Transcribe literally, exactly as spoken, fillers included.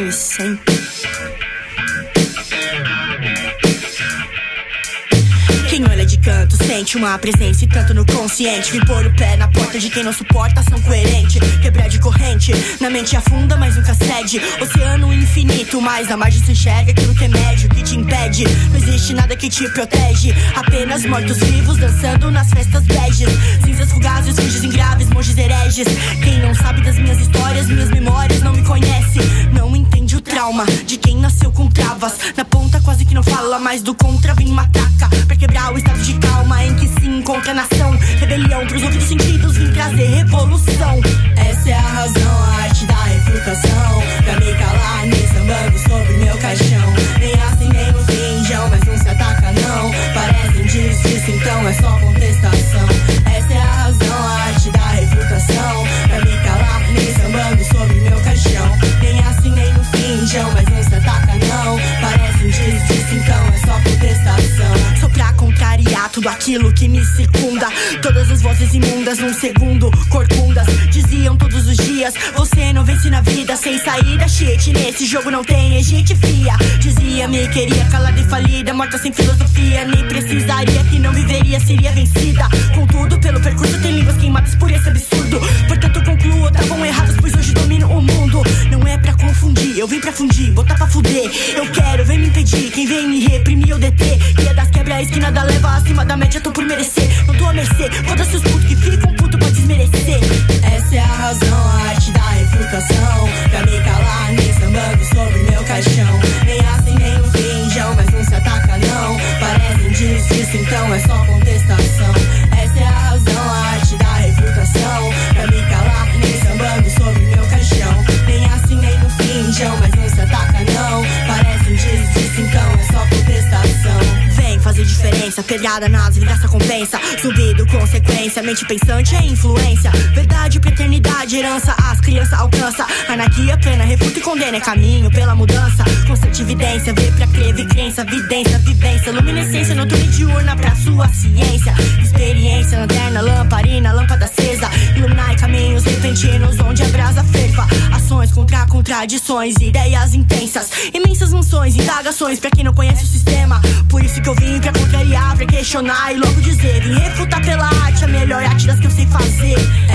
mil e cem. Quem olha de canto sente uma presença e tanto no consciente. Vim pôr o pé na porta de quem não suporta ação coerente. Quebrar de corrente, na mente afunda, mas nunca cede. Oceano infinito, mas na margem se enxerga aquilo que é médio, que te impede. Não existe nada que te protege, apenas mortos-vivos dançando nas festas beges. Cinzas fugazes, fugis graves, monges hereges. Quem não sabe das minhas histórias, minhas memórias, não me conhece. Não entende o trauma de quem nasceu com travas. Na ponta quase que não fala mais do contra, vem matraca pra quebrar o estado de calma em que se encontra a nação. Rebelião pros ouvidos sentidos, vim trazer revolução. Essa é a razão, a arte da refutação. Pra me calar, nem sambando sobre meu caixão. Nem assim nem no finjão, mas não se ataca não. Parecem desdice, então é só contestação. Essa é a razão, a arte da refutação. Pra me calar, nem sambando sobre meu caixão. Nem assim nem no finjão, mas não se ataca não. Parecem desdice, então é só contestação. Sou pra contrariar tudo aquilo que me circunda. Todas as vozes imundas num segundo, corcundas, diziam todos os dias: você não vence na vida sem saída, shit. Nesse jogo não tem egite fia. Dizia, me queria calada e falida, morta sem filosofia. Nem precisaria, que não viveria, seria vencida. Contudo, pelo percurso tem línguas queimadas por esse absurdo. Portanto concluo, estavam errados, pois hoje domino o mundo. Não é pra confundir, eu vim pra fundir, botar pra fuder. Eu quero, vem me impedir, quem vem me reprimir eu deter. Guia das quebras que nada leva acima da média, tô por merecer. Não tô a mercê, foda-se os putos que ficam puto pra desmerecer. Essa é a razão, a arte da refutação. Pra me calar, nem sambando sobre meu caixão. Nem assim nem no finjão, mas não se ataca não. Parecem desdice, então é só contestação. Essa é a razão, a arte da refutação. Pra me calar, nem sambando sobre meu caixão. Nem assim nem no finjão, mas não se ataca não. Parecem desdice, então é só contestação. Vem fazer diferença, pegada nas vidas compensa. Zumbido, consequência, mente pensante é influência. Verdade pra eternidade, herança, as crianças alcança. Anarquia plena, refuta e condena, é caminho pela mudança. Constante evidência, vê pra crer, vê crença, vidência, vivência. Luminescência, noturna e diurna pra sua ciência. Experiência, lanterna, lamparina, lâmpada acesa. Iluminar caminhos repentinos onde a brasa ferva. Ações contra contradições, ideias intensas. Imensas funções, indagações pra quem não conhece o sistema. Por isso que eu vim pra contrariar, pra questionar e logo dizer: vim refutar pela arte, a melhor arte das que eu sei fazer.